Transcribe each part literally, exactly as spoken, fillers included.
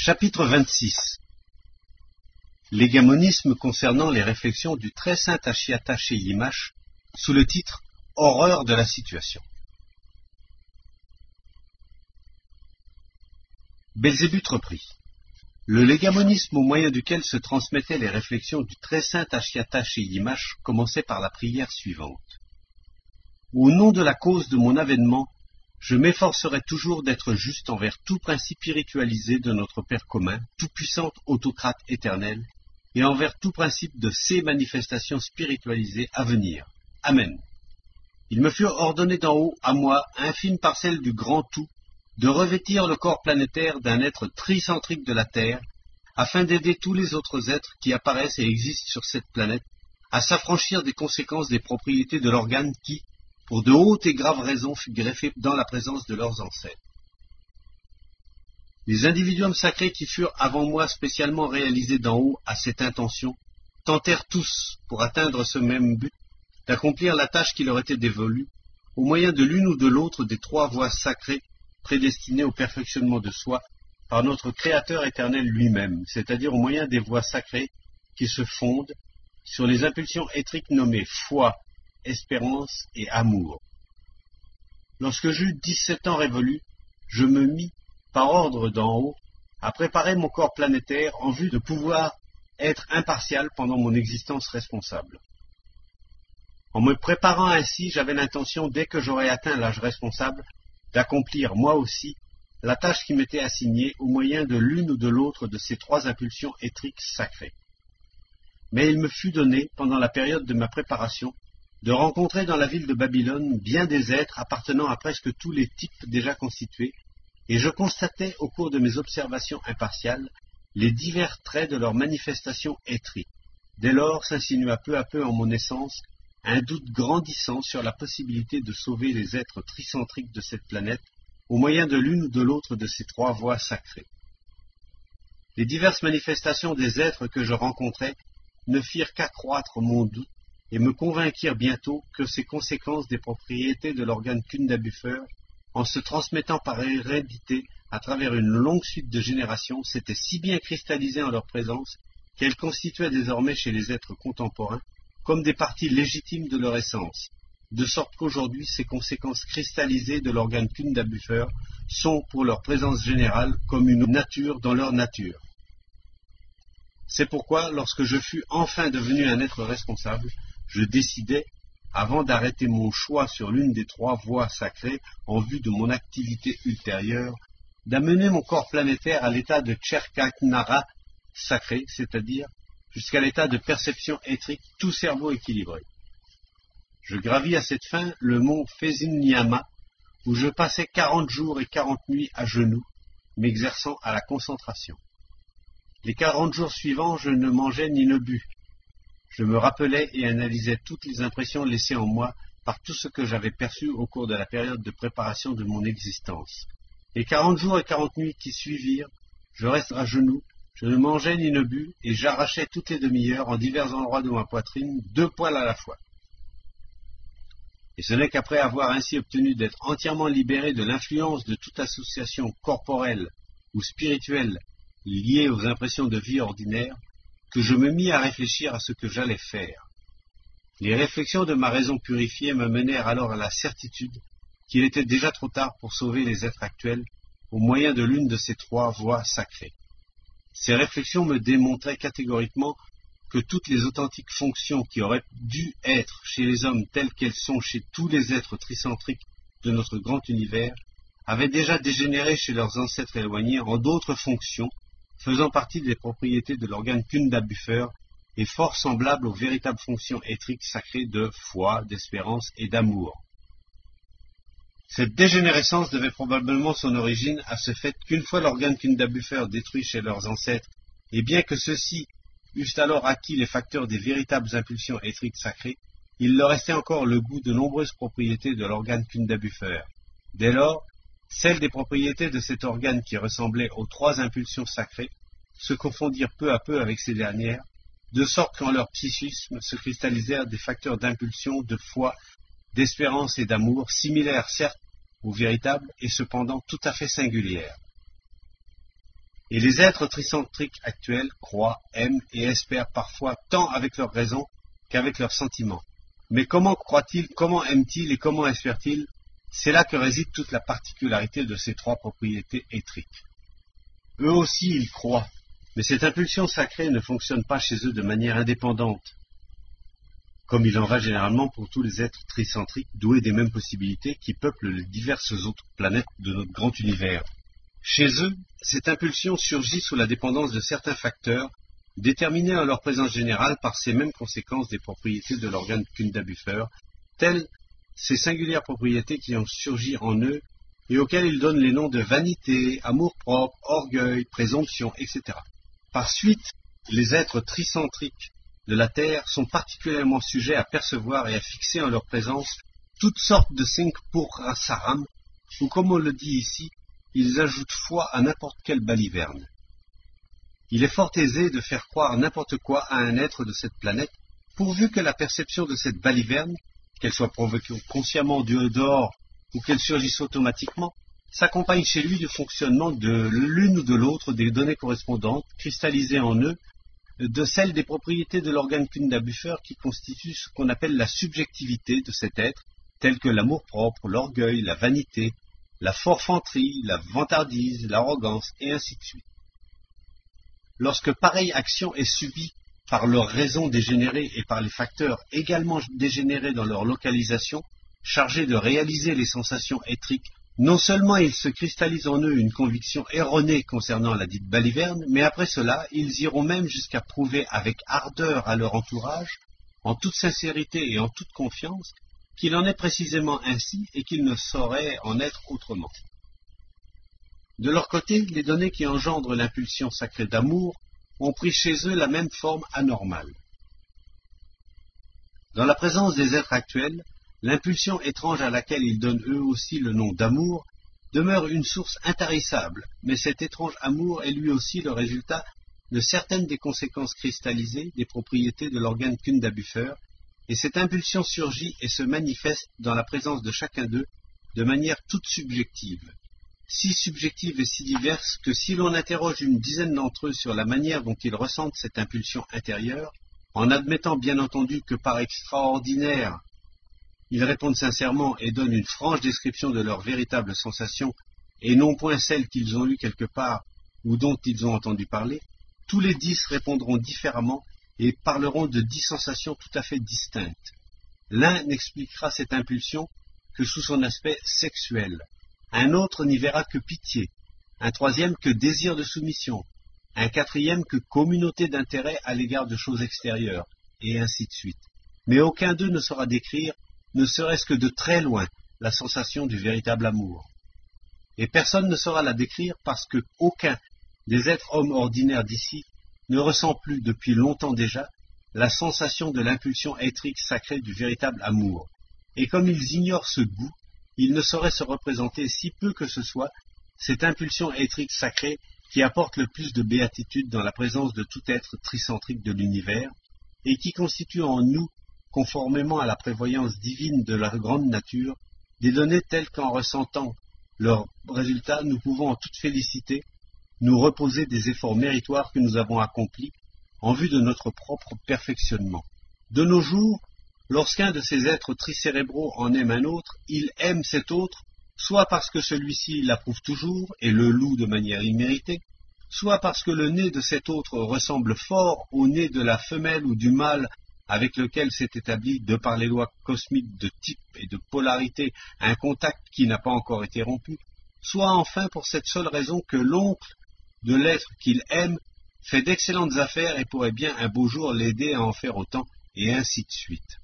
Chapitre vingt-six. L'égamonisme concernant les réflexions du très saint Ashiata chez Yimash, sous le titre « Horreur de la situation ». Belzébuth reprit. Le légamonisme au moyen duquel se transmettaient les réflexions du très saint Ashiata chez Yimash commençait par la prière suivante. Au nom de la cause de mon avènement, je m'efforcerai toujours d'être juste envers tout principe spiritualisé de notre Père commun, tout-puissant autocrate éternel, et envers tout principe de ces manifestations spiritualisées à venir. Amen. Il me fut ordonné d'en haut, à moi, infime parcelle du grand tout, de revêtir le corps planétaire d'un être tricentrique de la Terre, afin d'aider tous les autres êtres qui apparaissent et existent sur cette planète à s'affranchir des conséquences des propriétés de l'organe qui, pour de hautes et graves raisons, fut greffé dans la présence de leurs ancêtres. Les individuums sacrés qui furent avant moi spécialement réalisés d'en haut à cette intention, tentèrent tous, pour atteindre ce même but, d'accomplir la tâche qui leur était dévolue, au moyen de l'une ou de l'autre des trois voies sacrées prédestinées au perfectionnement de soi par notre Créateur éternel lui-même, c'est-à-dire au moyen des voies sacrées qui se fondent sur les impulsions éthriques nommées foi, espérance et amour. Lorsque j'eus dix-sept ans révolus, je me mis, par ordre d'en haut, à préparer mon corps planétaire en vue de pouvoir être impartial pendant mon existence responsable. En me préparant ainsi, j'avais l'intention, dès que j'aurais atteint l'âge responsable, d'accomplir moi aussi la tâche qui m'était assignée au moyen de l'une ou de l'autre de ces trois impulsions éthriques sacrées. Mais il me fut donné, pendant la période de ma préparation, de rencontrer dans la ville de Babylone bien des êtres appartenant à presque tous les types déjà constitués, et je constatais au cours de mes observations impartiales les divers traits de leurs manifestations éthriques. Dès lors s'insinua peu à peu en mon essence un doute grandissant sur la possibilité de sauver les êtres tricentriques de cette planète au moyen de l'une ou de l'autre de ces trois voies sacrées. Les diverses manifestations des êtres que je rencontrais ne firent qu'accroître mon doute et me convainquirent bientôt que ces conséquences des propriétés de l'organe Kunda-Buffer, en se transmettant par hérédité à travers une longue suite de générations, s'étaient si bien cristallisées en leur présence qu'elles constituaient désormais chez les êtres contemporains comme des parties légitimes de leur essence, de sorte qu'aujourd'hui ces conséquences cristallisées de l'organe Kunda-Buffer sont pour leur présence générale comme une nature dans leur nature. C'est pourquoi, lorsque je fus enfin devenu un être responsable, je décidai, avant d'arrêter mon choix sur l'une des trois voies sacrées en vue de mon activité ultérieure, d'amener mon corps planétaire à l'état de Cherkaknara sacré, c'est-à-dire jusqu'à l'état de perception éthrique, tout cerveau équilibré. Je gravis à cette fin le mont Fezinyama, où je passai quarante jours et quarante nuits à genoux, m'exerçant à la concentration. Les quarante jours suivants, je ne mangeais ni ne bus. Je me rappelais et analysais toutes les impressions laissées en moi par tout ce que j'avais perçu au cours de la période de préparation de mon existence. Les quarante jours et quarante nuits qui suivirent, je restais à genoux, je ne mangeais ni ne bus, et j'arrachais toutes les demi-heures en divers endroits de ma poitrine deux poils à la fois. Et ce n'est qu'après avoir ainsi obtenu d'être entièrement libéré de l'influence de toute association corporelle ou spirituelle liée aux impressions de vie ordinaire, que je me mis à réfléchir à ce que j'allais faire. Les réflexions de ma raison purifiée me menèrent alors à la certitude qu'il était déjà trop tard pour sauver les êtres actuels au moyen de l'une de ces trois voies sacrées. Ces réflexions me démontraient catégoriquement que toutes les authentiques fonctions qui auraient dû être chez les hommes telles qu'elles sont chez tous les êtres tricentriques de notre grand univers avaient déjà dégénéré chez leurs ancêtres éloignés en d'autres fonctions faisant partie des propriétés de l'organe Kunda-Buffer et fort semblables aux véritables fonctions éthriques sacrées de foi, d'espérance et d'amour. Cette dégénérescence devait probablement son origine à ce fait qu'une fois l'organe Kunda-Buffer détruit chez leurs ancêtres, et bien que ceux-ci eussent alors acquis les facteurs des véritables impulsions éthriques sacrées, il leur restait encore le goût de nombreuses propriétés de l'organe Kunda-Buffer. Dès lors, celles des propriétés de cet organe qui ressemblaient aux trois impulsions sacrées se confondirent peu à peu avec ces dernières, de sorte qu'en leur psychisme se cristallisèrent des facteurs d'impulsion, de foi, d'espérance et d'amour, similaires certes aux véritables et cependant tout à fait singulières. Et les êtres tricentriques actuels croient, aiment et espèrent parfois tant avec leur raison qu'avec leurs sentiments. Mais comment croient-ils, comment aiment-ils et comment espèrent-ils? C'est là que réside toute la particularité de ces trois propriétés éthriques. Eux aussi, ils croient, mais cette impulsion sacrée ne fonctionne pas chez eux de manière indépendante, comme il en va généralement pour tous les êtres tricentriques doués des mêmes possibilités qui peuplent les diverses autres planètes de notre grand univers. Chez eux, cette impulsion surgit sous la dépendance de certains facteurs, déterminés en leur présence générale par ces mêmes conséquences des propriétés de l'organe Kunda Buffer, telles ces singulières propriétés qui ont surgi en eux et auxquelles ils donnent les noms de vanité, amour-propre, orgueil, présomption, et cetera. Par suite, les êtres tricentriques de la Terre sont particulièrement sujets à percevoir et à fixer en leur présence toutes sortes de Singpurasaram, ou comme on le dit ici, ils ajoutent foi à n'importe quelle baliverne. Il est fort aisé de faire croire n'importe quoi à un être de cette planète, pourvu que la perception de cette baliverne, qu'elle soit provoquée consciemment du dehors ou qu'elle surgisse automatiquement, s'accompagne chez lui du fonctionnement de l'une ou de l'autre des données correspondantes, cristallisées en eux, de celles des propriétés de l'organe Kunda Buffer qui constituent ce qu'on appelle la subjectivité de cet être, telles que l'amour-propre, l'orgueil, la vanité, la forfanterie, la vantardise, l'arrogance, et ainsi de suite. Lorsque pareille action est subie par leur raison dégénérée et par les facteurs également dégénérés dans leur localisation, chargés de réaliser les sensations éthriques, non seulement ils se cristallisent en eux une conviction erronée concernant la dite baliverne, mais après cela, ils iront même jusqu'à prouver avec ardeur à leur entourage, en toute sincérité et en toute confiance, qu'il en est précisément ainsi et qu'il ne saurait en être autrement. De leur côté, les données qui engendrent l'impulsion sacrée d'amour ont pris chez eux la même forme anormale. Dans la présence des êtres actuels, l'impulsion étrange à laquelle ils donnent eux aussi le nom d'amour demeure une source intarissable, mais cet étrange amour est lui aussi le résultat de certaines des conséquences cristallisées des propriétés de l'organe Kunda Buffer, et cette impulsion surgit et se manifeste dans la présence de chacun d'eux de manière toute subjective, si subjective et si diverse que si l'on interroge une dizaine d'entre eux sur la manière dont ils ressentent cette impulsion intérieure, en admettant bien entendu que par extraordinaire, ils répondent sincèrement et donnent une franche description de leurs véritables sensations, et non point celles qu'ils ont lues quelque part ou dont ils ont entendu parler, tous les dix répondront différemment et parleront de dix sensations tout à fait distinctes. L'un n'expliquera cette impulsion que sous son aspect sexuel, un autre n'y verra que pitié, un troisième que désir de soumission, un quatrième que communauté d'intérêt à l'égard de choses extérieures, et ainsi de suite. Mais aucun d'eux ne saura décrire, ne serait-ce que de très loin, la sensation du véritable amour. Et personne ne saura la décrire parce que aucun des êtres hommes ordinaires d'ici ne ressent plus depuis longtemps déjà la sensation de l'impulsion éthrique sacrée du véritable amour. Et comme ils ignorent ce goût, ils ne sauraient se représenter si peu que ce soit cette impulsion éthrique sacrée qui apporte le plus de béatitude dans la présence de tout être tricentrique de l'univers et qui constitue en nous, conformément à la prévoyance divine de la grande nature, des données telles qu'en ressentant leurs résultats, nous pouvons en toute félicité nous reposer des efforts méritoires que nous avons accomplis en vue de notre propre perfectionnement. De nos jours, lorsqu'un de ces êtres tricérébraux en aime un autre, il aime cet autre, soit parce que celui-ci l'approuve toujours et le loue de manière imméritée, soit parce que le nez de cet autre ressemble fort au nez de la femelle ou du mâle avec lequel s'est établi, de par les lois cosmiques de type et de polarité, un contact qui n'a pas encore été rompu, soit enfin pour cette seule raison que l'oncle de l'être qu'il aime fait d'excellentes affaires et pourrait bien un beau jour l'aider à en faire autant, et ainsi de suite.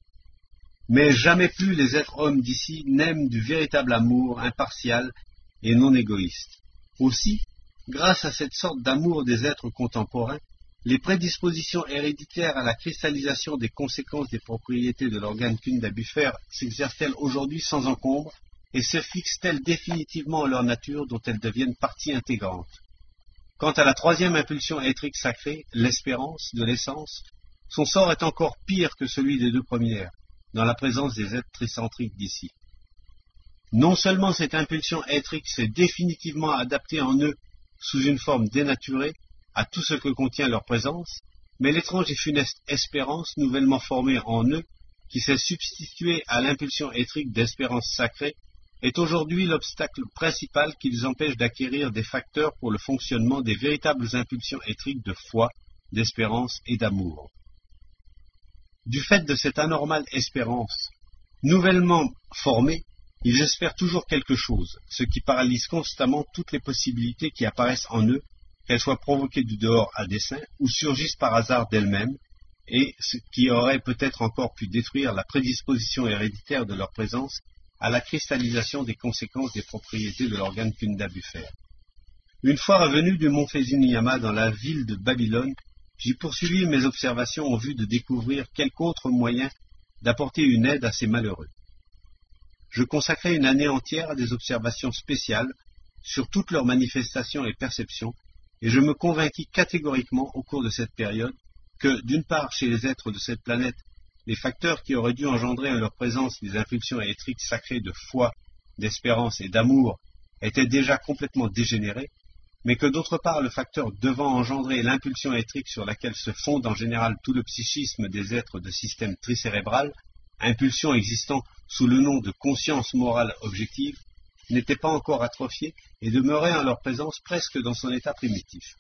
Mais jamais plus les êtres hommes d'ici n'aiment du véritable amour impartial et non égoïste. Aussi, grâce à cette sorte d'amour des êtres contemporains, les prédispositions héréditaires à la cristallisation des conséquences des propriétés de l'organe Kunda Buffer s'exercent-elles aujourd'hui sans encombre et se fixent-elles définitivement en leur nature dont elles deviennent partie intégrante. Quant à la troisième impulsion éthrique sacrée, l'espérance de l'essence, son sort est encore pire que celui des deux premières, dans la présence des êtres tricentriques d'ici. Non seulement cette impulsion éthrique s'est définitivement adaptée en eux sous une forme dénaturée, à tout ce que contient leur présence, mais l'étrange et funeste espérance nouvellement formée en eux, qui s'est substituée à l'impulsion éthrique d'espérance sacrée, est aujourd'hui l'obstacle principal qui les empêche d'acquérir des facteurs pour le fonctionnement des véritables impulsions éthriques de foi, d'espérance et d'amour. Du fait de cette anormale espérance, nouvellement formée, ils espèrent toujours quelque chose, ce qui paralyse constamment toutes les possibilités qui apparaissent en eux, qu'elles soient provoquées du dehors à dessein ou surgissent par hasard d'elles-mêmes, et ce qui aurait peut-être encore pu détruire la prédisposition héréditaire de leur présence à la cristallisation des conséquences des propriétés de l'organe Kunda Buffer. Une fois revenu du mont Fezuniyama dans la ville de Babylone, j'y poursuivis mes observations en vue de découvrir quelque autre moyen d'apporter une aide à ces malheureux. Je consacrai une année entière à des observations spéciales sur toutes leurs manifestations et perceptions, et je me convainquis catégoriquement au cours de cette période que, d'une part, chez les êtres de cette planète, les facteurs qui auraient dû engendrer en leur présence des impulsions électriques sacrées de foi, d'espérance et d'amour étaient déjà complètement dégénérés, mais que d'autre part le facteur devant engendrer l'impulsion électrique sur laquelle se fonde en général tout le psychisme des êtres de système tricérébral, impulsion existant sous le nom de conscience morale objective, n'était pas encore atrophié et demeurait en leur présence presque dans son état primitif.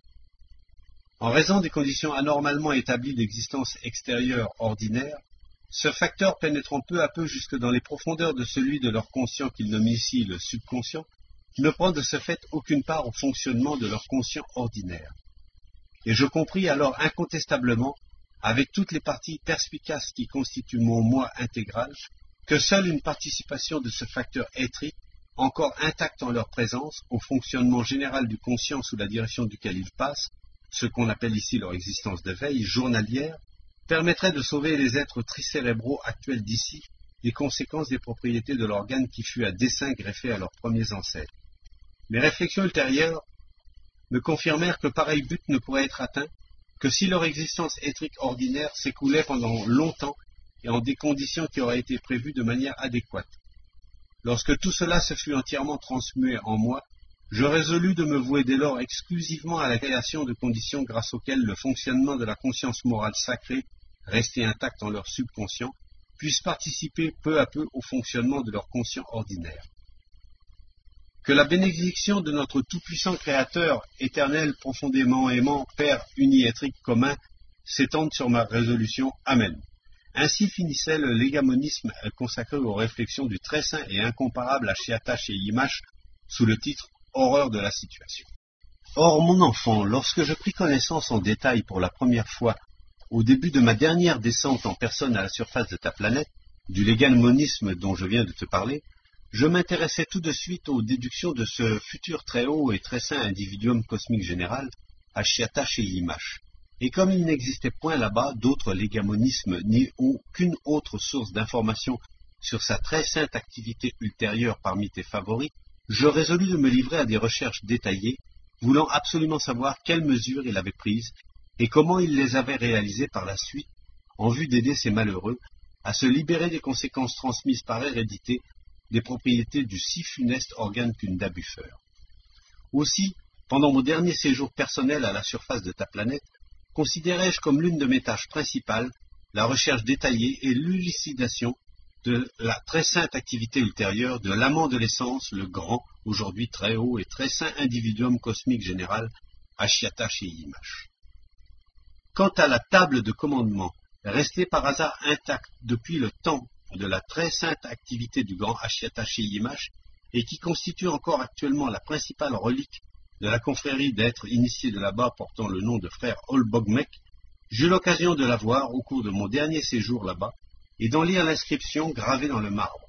En raison des conditions anormalement établies d'existence extérieure ordinaire, ce facteur pénétrant peu à peu jusque dans les profondeurs de celui de leur conscient qu'ils nomment ici le subconscient, ne prend de ce fait aucune part au fonctionnement de leur conscient ordinaire. Et je compris alors incontestablement, avec toutes les parties perspicaces qui constituent mon moi intégral, que seule une participation de ce facteur éthrique, encore intact en leur présence, au fonctionnement général du conscient sous la direction duquel ils passent, ce qu'on appelle ici leur existence de veille journalière, permettrait de sauver les êtres tricérébraux actuels d'ici des conséquences des propriétés de l'organe qui fut à dessein greffé à leurs premiers ancêtres. Mes réflexions ultérieures me confirmèrent que pareil but ne pourrait être atteint que si leur existence éthrique ordinaire s'écoulait pendant longtemps et en des conditions qui auraient été prévues de manière adéquate. Lorsque tout cela se fut entièrement transmué en moi, je résolus de me vouer dès lors exclusivement à la création de conditions grâce auxquelles le fonctionnement de la conscience morale sacrée, restée intacte en leur subconscient, puisse participer peu à peu au fonctionnement de leur conscient ordinaire. Que la bénédiction de notre tout-puissant Créateur, éternel, profondément aimant, Père uniétrique commun, s'étende sur ma résolution. Amen. Ainsi finissait le légamonisme consacré aux réflexions du très saint et incomparable Ashiata chez Yimash sous le titre « Horreur de la situation ». Or, mon enfant, lorsque je pris connaissance en détail pour la première fois, au début de ma dernière descente en personne à la surface de ta planète, du légamonisme dont je viens de te parler, je m'intéressais tout de suite aux déductions de ce futur très haut et très saint individuum cosmique général, Ashiata chez Yimash. Et comme il n'existait point là-bas d'autre légamonisme ni aucune autre source d'information sur sa très sainte activité ultérieure parmi tes favoris, je résolus de me livrer à des recherches détaillées, voulant absolument savoir quelles mesures il avait prises et comment il les avait réalisées par la suite, en vue d'aider ces malheureux à se libérer des conséquences transmises par hérédité des propriétés du si funeste organe Kunda Buffer. Aussi, pendant mon dernier séjour personnel à la surface de ta planète, considérai-je comme l'une de mes tâches principales la recherche détaillée et l'élucidation de la très sainte activité ultérieure de l'amant de l'essence, le grand, aujourd'hui très haut et très saint individuum cosmique général, Ashiata chez Yimash. Quant à la table de commandement, restée par hasard intacte depuis le temps de la très sainte activité du grand Ashiata chez Yimash, et qui constitue encore actuellement la principale relique de la confrérie d'êtres initiés de là-bas portant le nom de frère Olbogmek, j'eus l'occasion de la voir au cours de mon dernier séjour là-bas et d'en lire l'inscription gravée dans le marbre.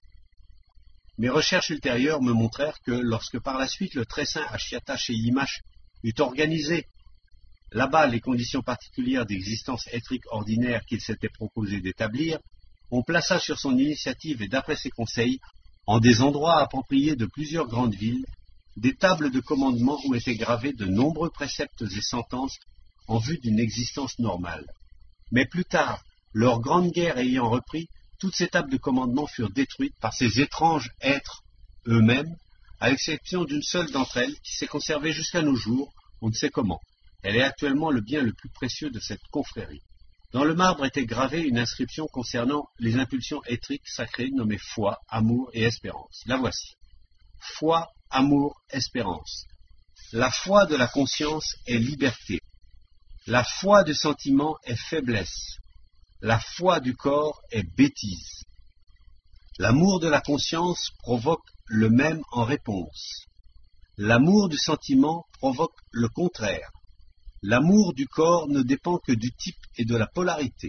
Mes recherches ultérieures me montrèrent que lorsque par la suite le très saint Ashiata chez Yimash eut organisé là-bas les conditions particulières d'existence éthrique ordinaire qu'il s'était proposé d'établir, on plaça sur son initiative et d'après ses conseils, en des endroits appropriés de plusieurs grandes villes, des tables de commandement où étaient gravés de nombreux préceptes et sentences en vue d'une existence normale. Mais plus tard, leur grande guerre ayant repris, toutes ces tables de commandement furent détruites par ces étranges êtres eux-mêmes, à l'exception d'une seule d'entre elles qui s'est conservée jusqu'à nos jours, on ne sait comment. Elle est actuellement le bien le plus précieux de cette confrérie. Dans le marbre était gravée une inscription concernant les impulsions éthriques sacrées nommées foi, amour et espérance. La voici. Foi, amour, espérance. La foi de la conscience est liberté. La foi du sentiment est faiblesse. La foi du corps est bêtise. L'amour de la conscience provoque le même en réponse. L'amour du sentiment provoque le contraire. L'amour du corps ne dépend que du type et de la polarité.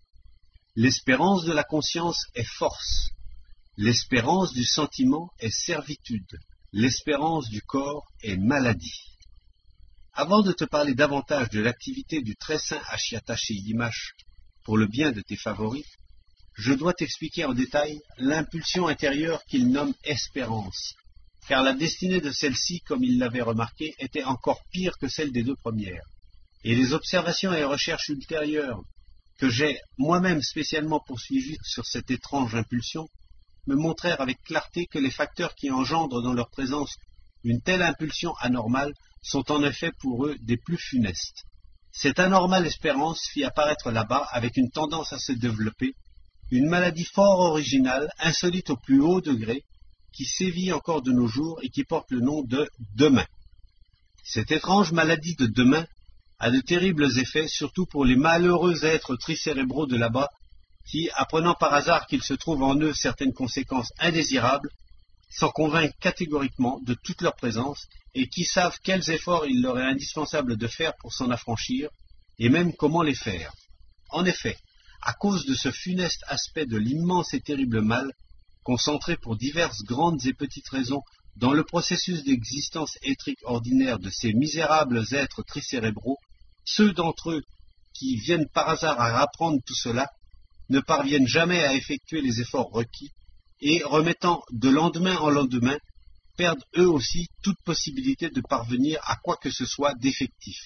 L'espérance de la conscience est force. L'espérance du sentiment est servitude. L'espérance du corps est maladie. Avant de te parler davantage de l'activité du très saint Ashiata chez Yimash pour le bien de tes favoris, je dois t'expliquer en détail l'impulsion intérieure qu'il nomme espérance, car la destinée de celle-ci, comme il l'avait remarqué, était encore pire que celle des deux premières. Et les observations et recherches ultérieures que j'ai moi-même spécialement poursuivies sur cette étrange impulsion me montrèrent avec clarté que les facteurs qui engendrent dans leur présence une telle impulsion anormale sont en effet pour eux des plus funestes. Cette anormale espérance fit apparaître là-bas, avec une tendance à se développer, une maladie fort originale, insolite au plus haut degré, qui sévit encore de nos jours et qui porte le nom de demain. Cette étrange maladie de demain a de terribles effets, surtout pour les malheureux êtres tricérébraux de là-bas, qui, apprenant par hasard qu'il se trouve en eux certaines conséquences indésirables, s'en convainquent catégoriquement de toute leur présence et qui savent quels efforts il leur est indispensable de faire pour s'en affranchir, et même comment les faire. En effet, à cause de ce funeste aspect de l'immense et terrible mal, concentré pour diverses grandes et petites raisons dans le processus d'existence éthrique ordinaire de ces misérables êtres tricérébraux, ceux d'entre eux qui viennent par hasard à apprendre tout cela ne parviennent jamais à effectuer les efforts requis et, remettant de lendemain en lendemain, perdent eux aussi toute possibilité de parvenir à quoi que ce soit d'effectif.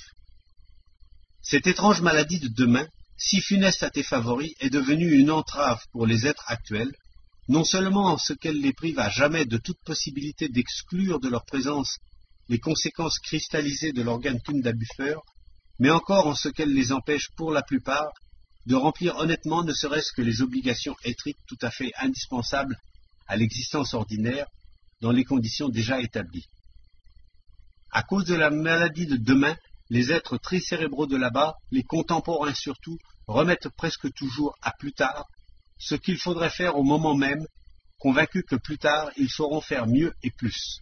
Cette étrange maladie de demain, si funeste à tes favoris, est devenue une entrave pour les êtres actuels, non seulement en ce qu'elle les prive à jamais de toute possibilité d'exclure de leur présence les conséquences cristallisées de l'organe Kunda Buffer, mais encore en ce qu'elle les empêche pour la plupart de remplir honnêtement ne serait-ce que les obligations éthriques tout à fait indispensables à l'existence ordinaire dans les conditions déjà établies. À cause de la maladie de demain, les êtres tricérébraux de là-bas, les contemporains surtout, remettent presque toujours à plus tard ce qu'il faudrait faire au moment même, convaincus que plus tard ils sauront faire mieux et plus.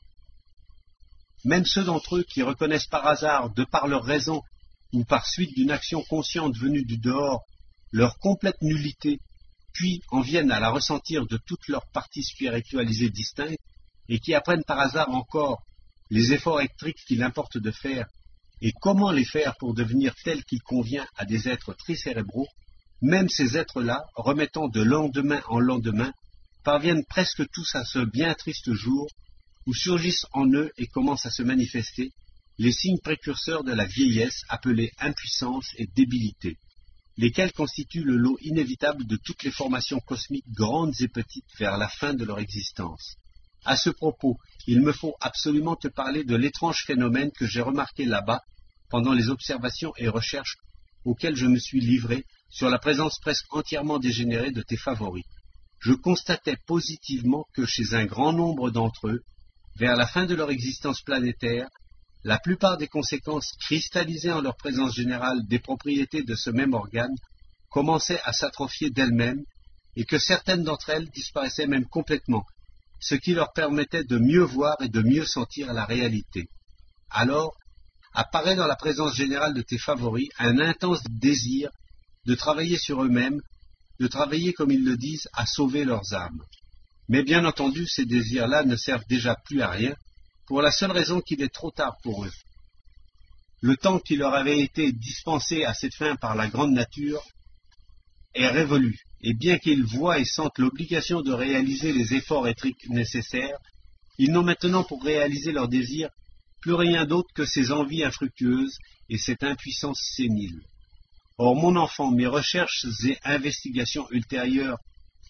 Même ceux d'entre eux qui reconnaissent par hasard, de par leur raison ou par suite d'une action consciente venue du dehors, leur complète nullité, puis en viennent à la ressentir de toutes leurs parties spiritualisées distinctes, et qui apprennent par hasard encore les efforts électriques qu'il importe de faire, et comment les faire pour devenir tels qu'il convient à des êtres tricérébraux, même ces êtres-là, remettant de lendemain en lendemain, parviennent presque tous à ce bien triste jour où surgissent en eux et commencent à se manifester les signes précurseurs de la vieillesse appelés impuissance et débilité, lesquels constituent le lot inévitable de toutes les formations cosmiques grandes et petites vers la fin de leur existence. À ce propos, il me faut absolument te parler de l'étrange phénomène que j'ai remarqué là-bas pendant les observations et recherches auxquelles je me suis livré sur la présence presque entièrement dégénérée de tes favoris. Je constatais positivement que chez un grand nombre d'entre eux, vers la fin de leur existence planétaire, la plupart des conséquences cristallisées en leur présence générale des propriétés de ce même organe commençaient à s'atrophier d'elles-mêmes et que certaines d'entre elles disparaissaient même complètement, ce qui leur permettait de mieux voir et de mieux sentir la réalité. Alors, apparaît dans la présence générale de tes favoris un intense désir de travailler sur eux-mêmes, de travailler, comme ils le disent, à sauver leurs âmes. Mais bien entendu, ces désirs-là ne servent déjà plus à rien, pour la seule raison qu'il est trop tard pour eux. Le temps qui leur avait été dispensé à cette fin par la grande nature est révolu, et bien qu'ils voient et sentent l'obligation de réaliser les efforts éthriques nécessaires, ils n'ont maintenant pour réaliser leurs désirs plus rien d'autre que ces envies infructueuses et cette impuissance sénile. Or, mon enfant, mes recherches et investigations ultérieures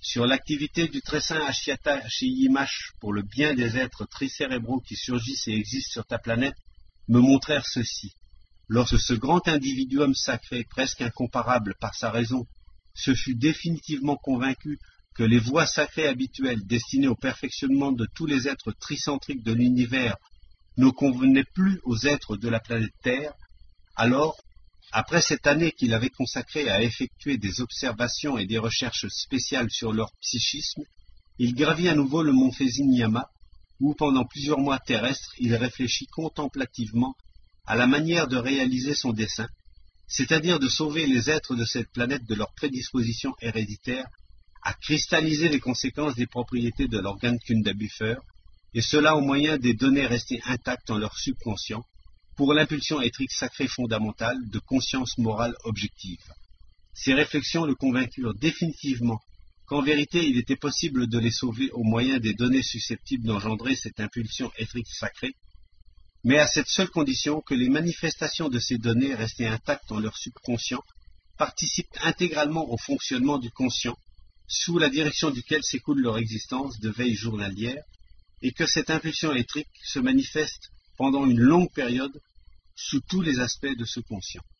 sur l'activité du très saint Ashiata Shiyimash pour le bien des êtres tricérébraux qui surgissent et existent sur ta planète me montrèrent ceci. Lorsque ce grand individuum sacré, presque incomparable par sa raison, se fut définitivement convaincu que les voies sacrées habituelles destinées au perfectionnement de tous les êtres tricentriques de l'univers ne convenaient plus aux êtres de la planète Terre, alors, après cette année qu'il avait consacrée à effectuer des observations et des recherches spéciales sur leur psychisme, il gravit à nouveau le mont Fujinyama, où pendant plusieurs mois terrestres il réfléchit contemplativement à la manière de réaliser son dessein, c'est-à-dire de sauver les êtres de cette planète de leur prédisposition héréditaire à cristalliser les conséquences des propriétés de l'organe Kundabuffer, et cela au moyen des données restées intactes en leur subconscient, pour l'impulsion éthrique sacrée fondamentale de conscience morale objective. Ces réflexions le convainquirent définitivement qu'en vérité il était possible de les sauver au moyen des données susceptibles d'engendrer cette impulsion éthrique sacrée, mais à cette seule condition que les manifestations de ces données restées intactes en leur subconscient participent intégralement au fonctionnement du conscient, sous la direction duquel s'écoule leur existence de veille journalière, et que cette impulsion éthrique se manifeste pendant une longue période sous tous les aspects de ce conscient.